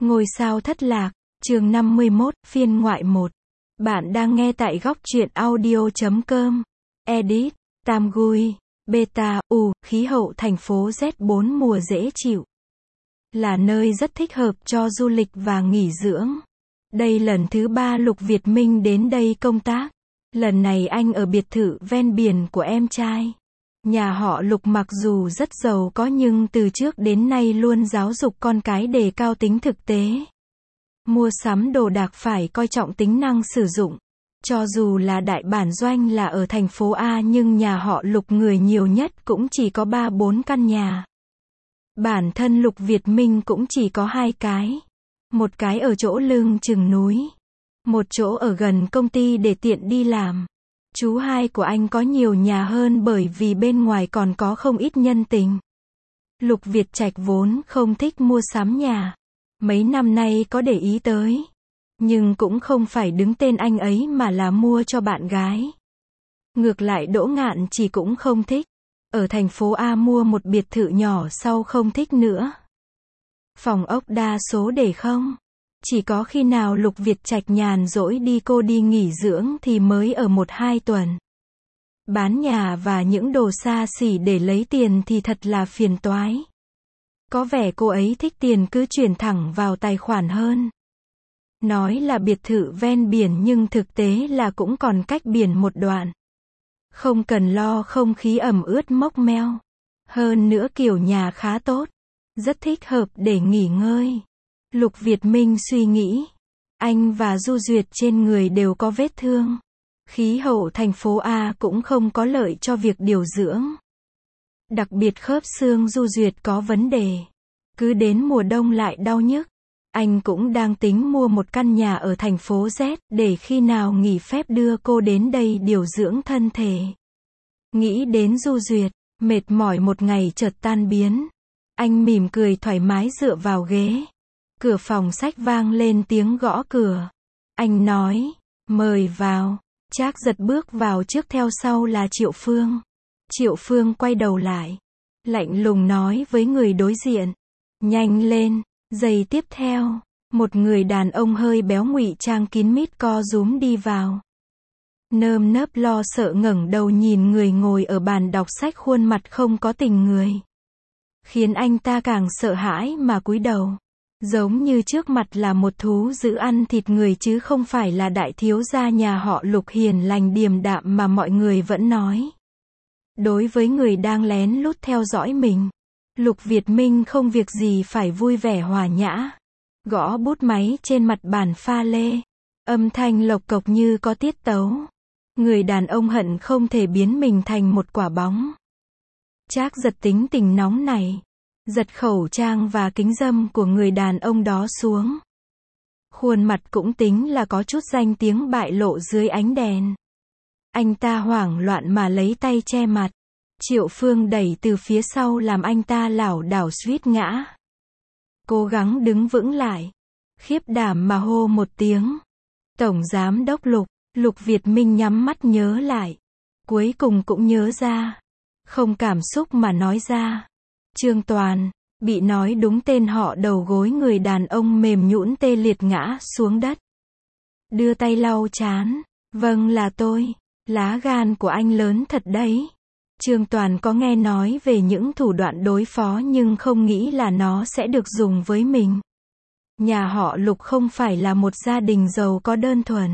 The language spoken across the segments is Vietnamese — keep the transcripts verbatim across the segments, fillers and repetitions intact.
Ngôi sao thất lạc, chương năm mươi mốt, phiên ngoại một. Bạn đang nghe tại góc truyện audio chấm com. Edit, Tamgui, Beta, U, khí hậu thành phố Z bốn mùa dễ chịu. Là nơi rất thích hợp cho du lịch và nghỉ dưỡng. Đây lần thứ ba Lục Việt Minh đến đây công tác. Lần này anh ở biệt thự ven biển của em trai. Nhà họ Lục mặc dù rất giàu có nhưng từ trước đến nay luôn giáo dục con cái đề cao tính thực tế. Mua sắm đồ đạc phải coi trọng tính năng sử dụng. Cho dù là đại bản doanh là ở thành phố A nhưng nhà họ Lục người nhiều nhất cũng chỉ có ba bốn căn nhà. Bản thân Lục Việt Minh cũng chỉ có hai cái. Một cái ở chỗ lưng chừng núi. Một chỗ ở gần công ty để tiện đi làm. Chú hai của anh có nhiều nhà hơn bởi vì bên ngoài còn có không ít nhân tình. Lục Việt Trạch vốn không thích mua sắm nhà. Mấy năm nay có để ý tới. Nhưng cũng không phải đứng tên anh ấy mà là mua cho bạn gái. Ngược lại Đỗ Ngạn chỉ cũng không thích. Ở thành phố A mua một biệt thự nhỏ sau không thích nữa. Phòng ốc đa số để không. Chỉ có khi nào Lục Việt Trạch nhàn rỗi đi cô đi nghỉ dưỡng thì mới ở một hai tuần. Bán nhà và những đồ xa xỉ để lấy tiền thì thật là phiền toái. Có vẻ cô ấy thích tiền cứ chuyển thẳng vào tài khoản hơn. Nói là biệt thự ven biển nhưng thực tế là cũng còn cách biển một đoạn. Không cần lo không khí ẩm ướt mốc meo. Hơn nữa kiểu nhà khá tốt. Rất thích hợp để nghỉ ngơi. Lục Việt Minh suy nghĩ. Anh và Du Duyệt trên người đều có vết thương. Khí hậu thành phố A cũng không có lợi cho việc điều dưỡng. Đặc biệt khớp xương Du Duyệt có vấn đề. Cứ đến mùa đông lại đau nhức. Anh cũng đang tính mua một căn nhà ở thành phố Z để khi nào nghỉ phép đưa cô đến đây điều dưỡng thân thể. Nghĩ đến Du Duyệt, mệt mỏi một ngày chợt tan biến. Anh mỉm cười thoải mái dựa vào ghế. Cửa phòng sách vang lên tiếng gõ cửa. Anh nói, mời vào. Trác giật bước vào trước theo sau là Triệu Phương. Triệu Phương quay đầu lại. Lạnh lùng nói với người đối diện. Nhanh lên. Giây tiếp theo, một người đàn ông hơi béo ngụy trang kín mít co rúm đi vào. Nơm nớp lo sợ ngẩng đầu nhìn người ngồi ở bàn đọc sách khuôn mặt không có tình người. Khiến anh ta càng sợ hãi mà cúi đầu. Giống như trước mặt là một thú dữ ăn thịt người chứ không phải là đại thiếu gia nhà họ Lục hiền lành điềm đạm mà mọi người vẫn nói. Đối với người đang lén lút theo dõi mình, Lục Việt Minh không việc gì phải vui vẻ hòa nhã. Gõ bút máy trên mặt bàn pha lê. Âm thanh lộc cộc như có tiết tấu. Người đàn ông hận không thể biến mình thành một quả bóng. Trác giật tính tình nóng này. Giật khẩu trang và kính râm của người đàn ông đó xuống. Khuôn mặt cũng tính là có chút danh tiếng bại lộ dưới ánh đèn. Anh ta hoảng loạn mà lấy tay che mặt. Triệu Phương đẩy từ phía sau làm anh ta lảo đảo suýt ngã. Cố gắng đứng vững lại. Khiếp đảm mà hô một tiếng. Tổng Giám đốc Lục. Lục Việt Minh nhắm mắt nhớ lại. Cuối cùng cũng nhớ ra. Không cảm xúc mà nói ra. Trương Toàn. Bị nói đúng tên họ đầu gối người đàn ông mềm nhũn tê liệt ngã xuống đất. Đưa tay lau trán. Vâng là tôi. Lá gan của anh lớn thật đấy. Trương Toàn có nghe nói về những thủ đoạn đối phó nhưng không nghĩ là nó sẽ được dùng với mình. Nhà họ Lục không phải là một gia đình giàu có đơn thuần.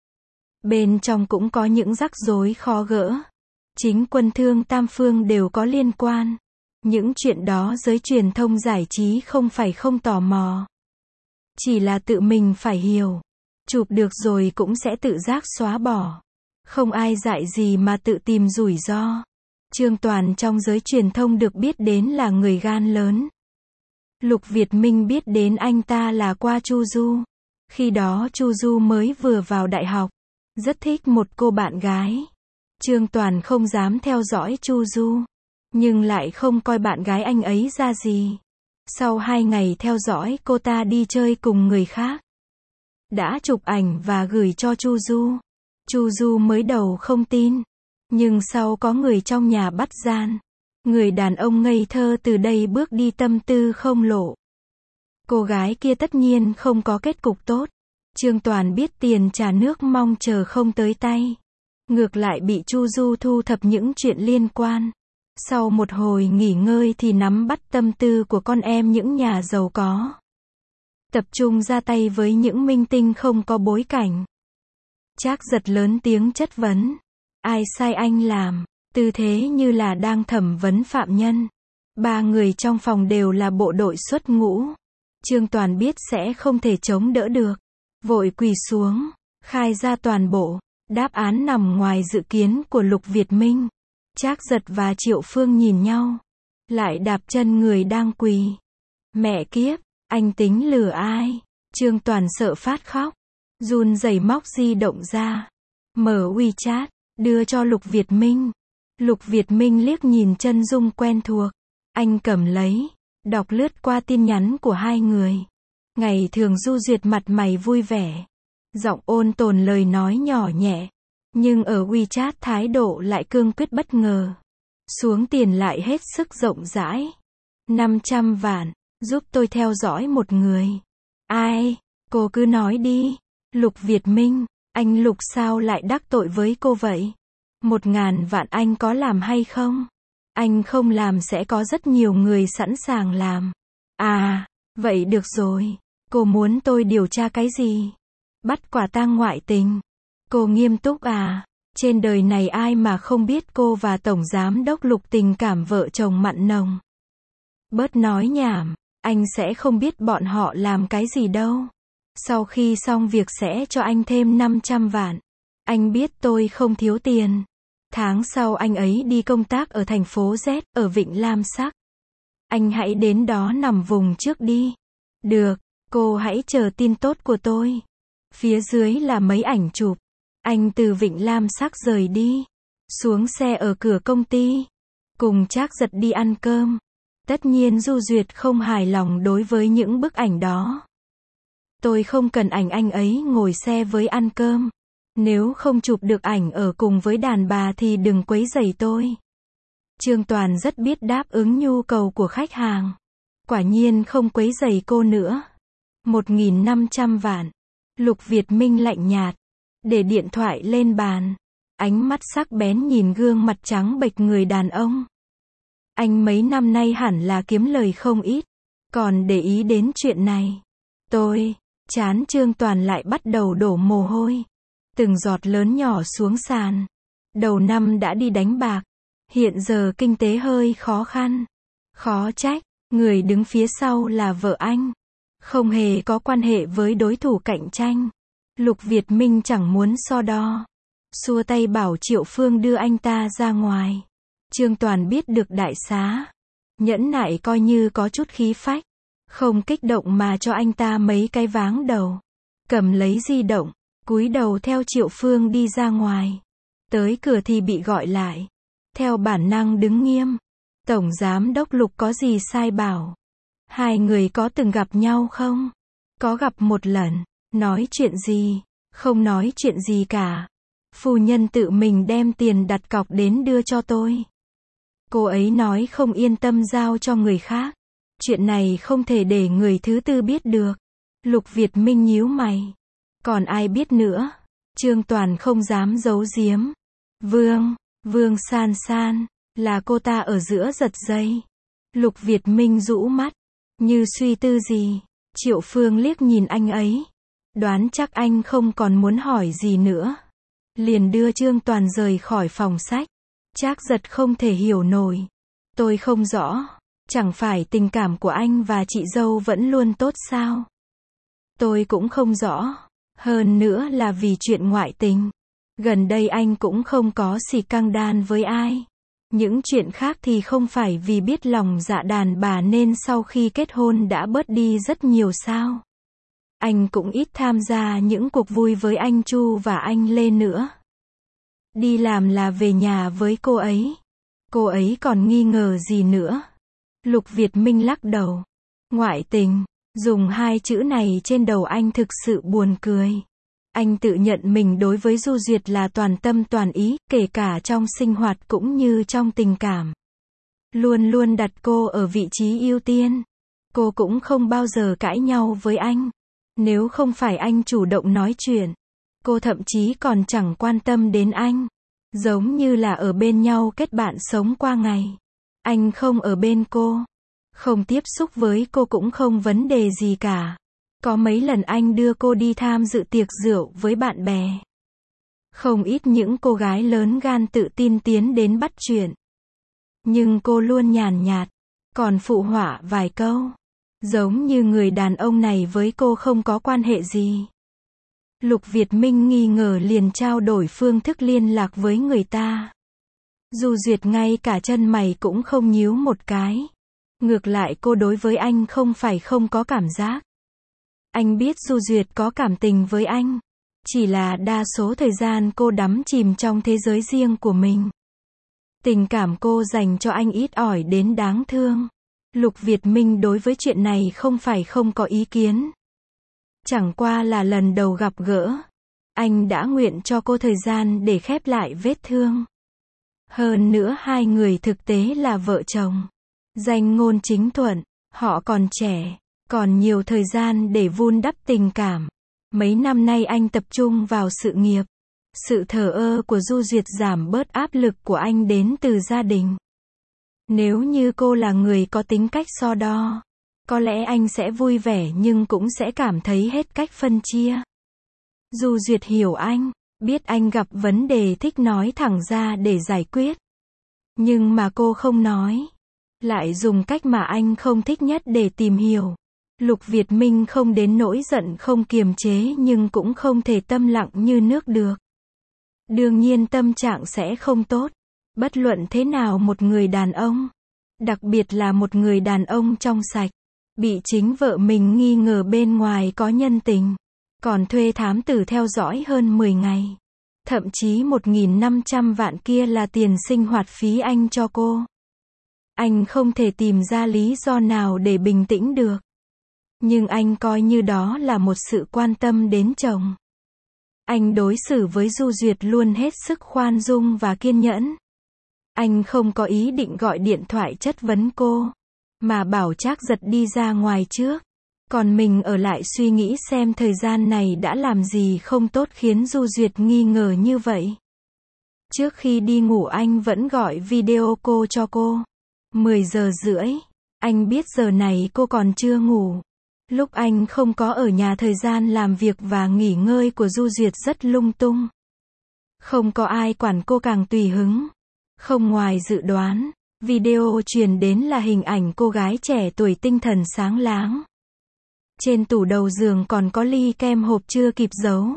Bên trong cũng có những rắc rối khó gỡ. Chính Quân Thương Tam Phương đều có liên quan. Những chuyện đó giới truyền thông giải trí không phải không tò mò. Chỉ là tự mình phải hiểu. Chụp được rồi cũng sẽ tự giác xóa bỏ. Không ai dạy gì mà tự tìm rủi ro. Trương Toàn trong giới truyền thông được biết đến là người gan lớn. Lục Việt Minh biết đến anh ta là qua Chu Du. Khi đó Chu Du mới vừa vào đại học. Rất thích một cô bạn gái. Trương Toàn không dám theo dõi Chu Du. Nhưng lại không coi bạn gái anh ấy ra gì. Sau hai ngày theo dõi cô ta đi chơi cùng người khác. Đã chụp ảnh và gửi cho Chu Du. Chu Du mới đầu không tin. Nhưng sau có người trong nhà bắt gian. Người đàn ông ngây thơ từ đây bước đi tâm tư không lộ. Cô gái kia tất nhiên không có kết cục tốt. Trương Toàn biết tiền trả nước mong chờ không tới tay. Ngược lại bị Chu Du thu thập những chuyện liên quan. Sau một hồi nghỉ ngơi thì nắm bắt tâm tư của con em những nhà giàu có. Tập trung ra tay với những minh tinh không có bối cảnh. Trác Giật lớn tiếng chất vấn. Ai sai anh làm? Tư thế như là đang thẩm vấn phạm nhân. Ba người trong phòng đều là bộ đội xuất ngũ. Trương Toàn biết sẽ không thể chống đỡ được. Vội quỳ xuống, khai ra toàn bộ. Đáp án nằm ngoài dự kiến của Lục Việt Minh. Trác Giật và Triệu Phương nhìn nhau. Lại đạp chân người đang quỳ. Mẹ kiếp, anh tính lừa ai? Trương Toàn sợ phát khóc. Run rẩy móc di động ra. Mở WeChat, đưa cho Lục Việt Minh. Lục Việt Minh liếc nhìn chân dung quen thuộc. Anh cầm lấy, đọc lướt qua tin nhắn của hai người. Ngày thường du duyệt mặt mày vui vẻ. Giọng ôn tồn lời nói nhỏ nhẹ. Nhưng ở WeChat thái độ lại cương quyết bất ngờ. Xuống tiền lại hết sức rộng rãi. năm trăm vạn, giúp tôi theo dõi một người. Ai? Cô cứ nói đi. Lục Việt Minh, anh Lục sao lại đắc tội với cô vậy? Một ngàn vạn anh có làm hay không? Anh không làm sẽ có rất nhiều người sẵn sàng làm. À, vậy được rồi. Cô muốn tôi điều tra cái gì? Bắt quả tang ngoại tình. Cô nghiêm túc à? Trên đời này ai mà không biết cô và Tổng Giám đốc Lục tình cảm vợ chồng mặn nồng. Bớt nói nhảm, anh sẽ không biết bọn họ làm cái gì đâu. Sau khi xong việc sẽ cho anh thêm năm trăm vạn. Anh biết tôi không thiếu tiền. Tháng sau anh ấy đi công tác ở thành phố Z, ở Vịnh Lam Sắc. Anh hãy đến đó nằm vùng trước đi. Được, cô hãy chờ tin tốt của tôi. Phía dưới là mấy ảnh chụp. Anh từ Vịnh Lam Sắc rời đi. Xuống xe ở cửa công ty. Cùng Trác Giật đi ăn cơm. Tất nhiên Du Duyệt không hài lòng đối với những bức ảnh đó. Tôi không cần ảnh anh ấy ngồi xe với ăn cơm. Nếu không chụp được ảnh ở cùng với đàn bà thì đừng quấy rầy tôi. Trương Toàn rất biết đáp ứng nhu cầu của khách hàng. Quả nhiên không quấy rầy cô nữa. một nghìn năm trăm vạn. Lục Việt Minh lạnh nhạt. Để điện thoại lên bàn. Ánh mắt sắc bén nhìn gương mặt trắng bệch người đàn ông. Anh mấy năm nay hẳn là kiếm lời không ít. Còn để ý đến chuyện này. Tôi, chán Trương Toàn lại bắt đầu đổ mồ hôi. Từng giọt lớn nhỏ xuống sàn. Đầu năm đã đi đánh bạc. Hiện giờ kinh tế hơi khó khăn. Khó trách, người đứng phía sau là vợ anh. Không hề có quan hệ với đối thủ cạnh tranh. Lục Việt Minh chẳng muốn so đo. Xua tay bảo Triệu Phương đưa anh ta ra ngoài. Trương Toàn biết được đại xá. Nhẫn nại coi như có chút khí phách. Không kích động mà cho anh ta mấy cái váng đầu. Cầm lấy di động. Cúi đầu theo Triệu Phương đi ra ngoài. Tới cửa thì bị gọi lại. Theo bản năng đứng nghiêm. Tổng Giám đốc Lục có gì sai bảo? Hai người có từng gặp nhau không? Có gặp một lần. Nói chuyện gì? Không nói chuyện gì cả. Phu nhân tự mình đem tiền đặt cọc đến đưa cho tôi. Cô ấy nói không yên tâm giao cho người khác. Chuyện này không thể để người thứ tư biết được. Lục Việt Minh nhíu mày. Còn ai biết nữa? Trương Toàn không dám giấu giếm. Vương, Vương San San, là cô ta ở giữa giật dây. Lục Việt Minh rũ mắt, như suy tư gì. Triệu Phương liếc nhìn anh ấy. Đoán chắc anh không còn muốn hỏi gì nữa. Liền đưa Trương Toàn rời khỏi phòng sách. Trác Giật không thể hiểu nổi. Tôi không rõ. Chẳng phải tình cảm của anh và chị dâu vẫn luôn tốt sao? Tôi cũng không rõ. Hơn nữa là vì chuyện ngoại tình. Gần đây anh cũng không có xì căng đan với ai. Những chuyện khác thì không phải vì biết lòng dạ đàn bà nên sau khi kết hôn đã bớt đi rất nhiều sao. Anh cũng ít tham gia những cuộc vui với anh Chu và anh Lê nữa. Đi làm là về nhà với cô ấy. Cô ấy còn nghi ngờ gì nữa? Lục Việt Minh lắc đầu. Ngoại tình. Dùng hai chữ này trên đầu anh thực sự buồn cười. Anh tự nhận mình đối với Du Duyệt là toàn tâm toàn ý, kể cả trong sinh hoạt cũng như trong tình cảm. Luôn luôn đặt cô ở vị trí ưu tiên. Cô cũng không bao giờ cãi nhau với anh. Nếu không phải anh chủ động nói chuyện, cô thậm chí còn chẳng quan tâm đến anh. Giống như là ở bên nhau kết bạn sống qua ngày. Anh không ở bên cô, không tiếp xúc với cô cũng không vấn đề gì cả. Có mấy lần anh đưa cô đi tham dự tiệc rượu với bạn bè. Không ít những cô gái lớn gan tự tin tiến đến bắt chuyện. Nhưng cô luôn nhàn nhạt, còn phụ họa vài câu. Giống như người đàn ông này với cô không có quan hệ gì. Lục Việt Minh nghi ngờ liền trao đổi phương thức liên lạc với người ta. Du Duyệt ngay cả chân mày cũng không nhíu một cái. Ngược lại cô đối với anh không phải không có cảm giác. Anh biết Du Duyệt có cảm tình với anh. Chỉ là đa số thời gian cô đắm chìm trong thế giới riêng của mình. Tình cảm cô dành cho anh ít ỏi đến đáng thương. Lục Việt Minh đối với chuyện này không phải không có ý kiến. Chẳng qua là lần đầu gặp gỡ, anh đã nguyện cho cô thời gian để khép lại vết thương. Hơn nữa hai người thực tế là vợ chồng. Danh ngôn chính thuận, họ còn trẻ, còn nhiều thời gian để vun đắp tình cảm. Mấy năm nay anh tập trung vào sự nghiệp. Sự thờ ơ của Du Duyệt giảm bớt áp lực của anh đến từ gia đình. Nếu như cô là người có tính cách so đo, có lẽ anh sẽ vui vẻ nhưng cũng sẽ cảm thấy hết cách phân chia. Du Duyệt hiểu anh, biết anh gặp vấn đề thích nói thẳng ra để giải quyết. Nhưng mà cô không nói. Lại dùng cách mà anh không thích nhất để tìm hiểu. Lục Việt Minh không đến nỗi giận không kiềm chế nhưng cũng không thể tâm lặng như nước được. Đương nhiên tâm trạng sẽ không tốt. Bất luận thế nào một người đàn ông, đặc biệt là một người đàn ông trong sạch, bị chính vợ mình nghi ngờ bên ngoài có nhân tình, còn thuê thám tử theo dõi hơn mười ngày. Thậm chí một nghìn năm trăm vạn kia là tiền sinh hoạt phí anh cho cô. Anh không thể tìm ra lý do nào để bình tĩnh được. Nhưng anh coi như đó là một sự quan tâm đến chồng. Anh đối xử với Du Duyệt luôn hết sức khoan dung và kiên nhẫn. Anh không có ý định gọi điện thoại chất vấn cô, mà bảo Trác Giật đi ra ngoài trước. Còn mình ở lại suy nghĩ xem thời gian này đã làm gì không tốt khiến Du Duyệt nghi ngờ như vậy. Trước khi đi ngủ anh vẫn gọi video cô cho cô. mười giờ rưỡi. Anh biết giờ này cô còn chưa ngủ. Lúc anh không có ở nhà thời gian làm việc và nghỉ ngơi của Du Duyệt rất lung tung. Không có ai quản cô càng tùy hứng. Không ngoài dự đoán, video truyền đến là hình ảnh cô gái trẻ tuổi tinh thần sáng láng. Trên tủ đầu giường còn có ly kem hộp chưa kịp giấu.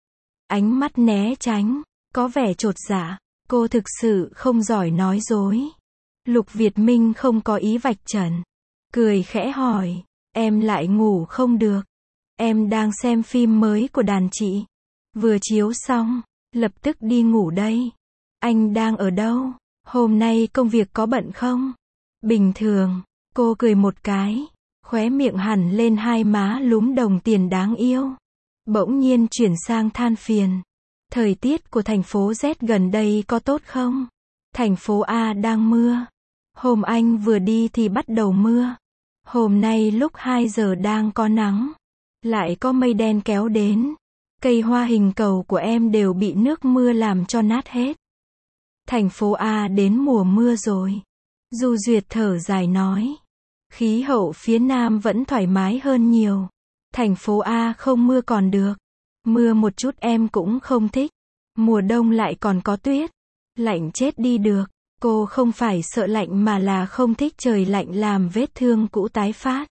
Ánh mắt né tránh, có vẻ chột dạ. Cô thực sự không giỏi nói dối. Lục Việt Minh không có ý vạch trần. Cười khẽ hỏi, em lại ngủ không được. Em đang xem phim mới của đàn chị. Vừa chiếu xong, lập tức đi ngủ đây. Anh đang ở đâu? Hôm nay công việc có bận không? Bình thường. Cô cười một cái. Khóe miệng hẳn lên hai má lúm đồng tiền đáng yêu. Bỗng nhiên chuyển sang than phiền. Thời tiết của thành phố Z gần đây có tốt không? Thành phố A đang mưa. Hôm anh vừa đi thì bắt đầu mưa. Hôm nay lúc hai giờ đang có nắng. Lại có mây đen kéo đến. Cây hoa hình cầu của em đều bị nước mưa làm cho nát hết. Thành phố A đến mùa mưa rồi. Du Duyệt thở dài nói. Khí hậu phía Nam vẫn thoải mái hơn nhiều. Thành phố A không mưa còn được. Mưa một chút em cũng không thích. Mùa đông lại còn có tuyết. Lạnh chết đi được. Cô không phải sợ lạnh mà là không thích trời lạnh làm vết thương cũ tái phát.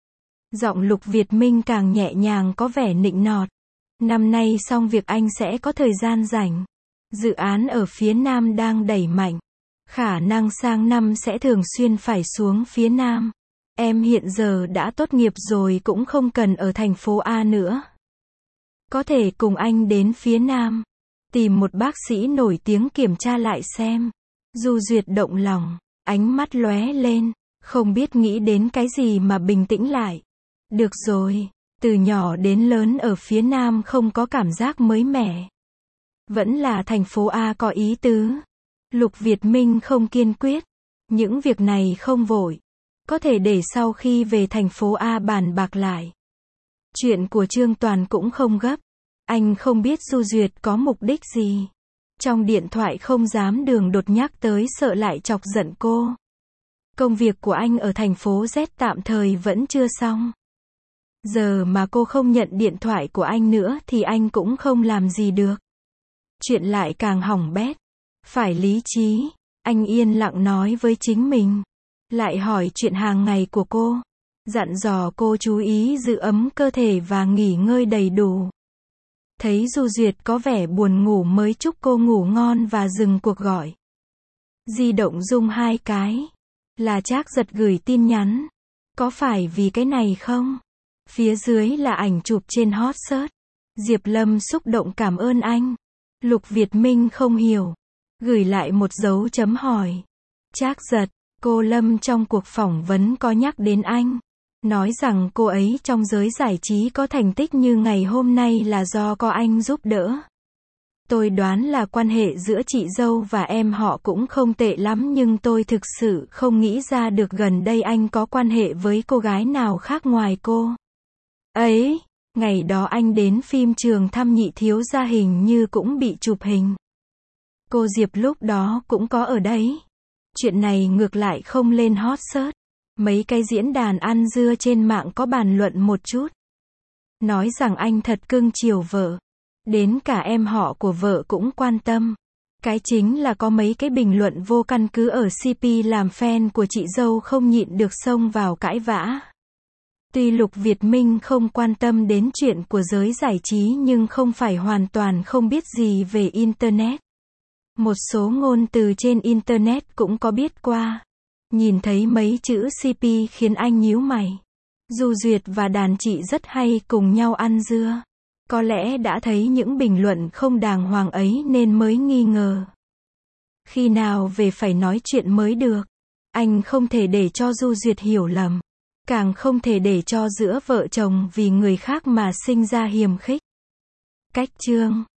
Giọng Lục Việt Minh càng nhẹ nhàng có vẻ nịnh nọt. Năm nay xong việc anh sẽ có thời gian rảnh. Dự án ở phía Nam đang đẩy mạnh. Khả năng sang năm sẽ thường xuyên phải xuống phía Nam. Em hiện giờ đã tốt nghiệp rồi cũng không cần ở thành phố A nữa. Có thể cùng anh đến phía Nam. Tìm một bác sĩ nổi tiếng kiểm tra lại xem. Du Duyệt động lòng. Ánh mắt lóe lên. Không biết nghĩ đến cái gì mà bình tĩnh lại. Được rồi. Từ nhỏ đến lớn ở phía Nam không có cảm giác mới mẻ. Vẫn là thành phố A có ý tứ. Lục Việt Minh không kiên quyết. Những việc này không vội. có thể để sau khi về thành phố A bàn bạc lại. Chuyện của Trương Toàn cũng không gấp. Anh không biết Du Duyệt có mục đích gì. Trong điện thoại không dám đường đột nhắc tới sợ lại chọc giận cô. Công việc của anh ở thành phố Z tạm thời vẫn chưa xong. Giờ mà cô không nhận điện thoại của anh nữa thì anh cũng không làm gì được. Chuyện lại càng hỏng bét. Phải lý trí. Anh yên lặng nói với chính mình. Lại hỏi chuyện hàng ngày của cô. Dặn dò cô chú ý giữ ấm cơ thể và nghỉ ngơi đầy đủ. Thấy Du Duyệt có vẻ buồn ngủ mới chúc cô ngủ ngon và dừng cuộc gọi. Di động rung hai cái. Là Trác Giật gửi tin nhắn. Có phải vì cái này không? Phía dưới là ảnh chụp trên hot search. Diệp Lâm xúc động cảm ơn anh. Lục Việt Minh không hiểu. Gửi lại một dấu chấm hỏi. Trác Giật, cô Lâm trong cuộc phỏng vấn có nhắc đến anh. Nói rằng cô ấy trong giới giải trí có thành tích như ngày hôm nay là do có anh giúp đỡ. Tôi đoán là quan hệ giữa chị dâu và em họ cũng không tệ lắm nhưng tôi thực sự không nghĩ ra được gần đây anh có quan hệ với cô gái nào khác ngoài cô. Ấy, ngày đó anh đến phim trường thăm nhị thiếu gia hình như cũng bị chụp hình. Cô Diệp lúc đó cũng có ở đấy. Chuyện này ngược lại không lên hot search. Mấy cái diễn đàn ăn dưa trên mạng có bàn luận một chút. Nói rằng anh thật cưng chiều vợ. Đến cả em họ của vợ cũng quan tâm. Cái chính là có mấy cái bình luận vô căn cứ ở xê pê làm fan của chị dâu không nhịn được xông vào cãi vã. Tuy Lục Việt Minh không quan tâm đến chuyện của giới giải trí nhưng không phải hoàn toàn không biết gì về Internet. Một số ngôn từ trên Internet cũng có biết qua. Nhìn thấy mấy chữ xê pê khiến anh nhíu mày. Du Duyệt và đàn chị rất hay cùng nhau ăn dưa. Có lẽ đã thấy những bình luận không đàng hoàng ấy nên mới nghi ngờ. Khi nào về phải nói chuyện mới được. Anh không thể để cho Du Duyệt hiểu lầm. Càng không thể để cho giữa vợ chồng vì người khác mà sinh ra hiềm khích. Cách chương